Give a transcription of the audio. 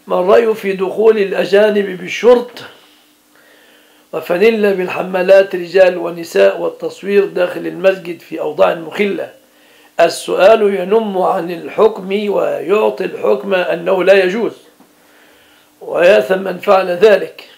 ما الرأي في دخول الأجانب بالشرط وفانيلا بالحمالات رجال ونساء والتصوير داخل المسجد في أوضاع مخلة؟ السؤال ينم عن الحكم ويعطي الحكم أنه لا يجوز ويأثم من فعل ذلك.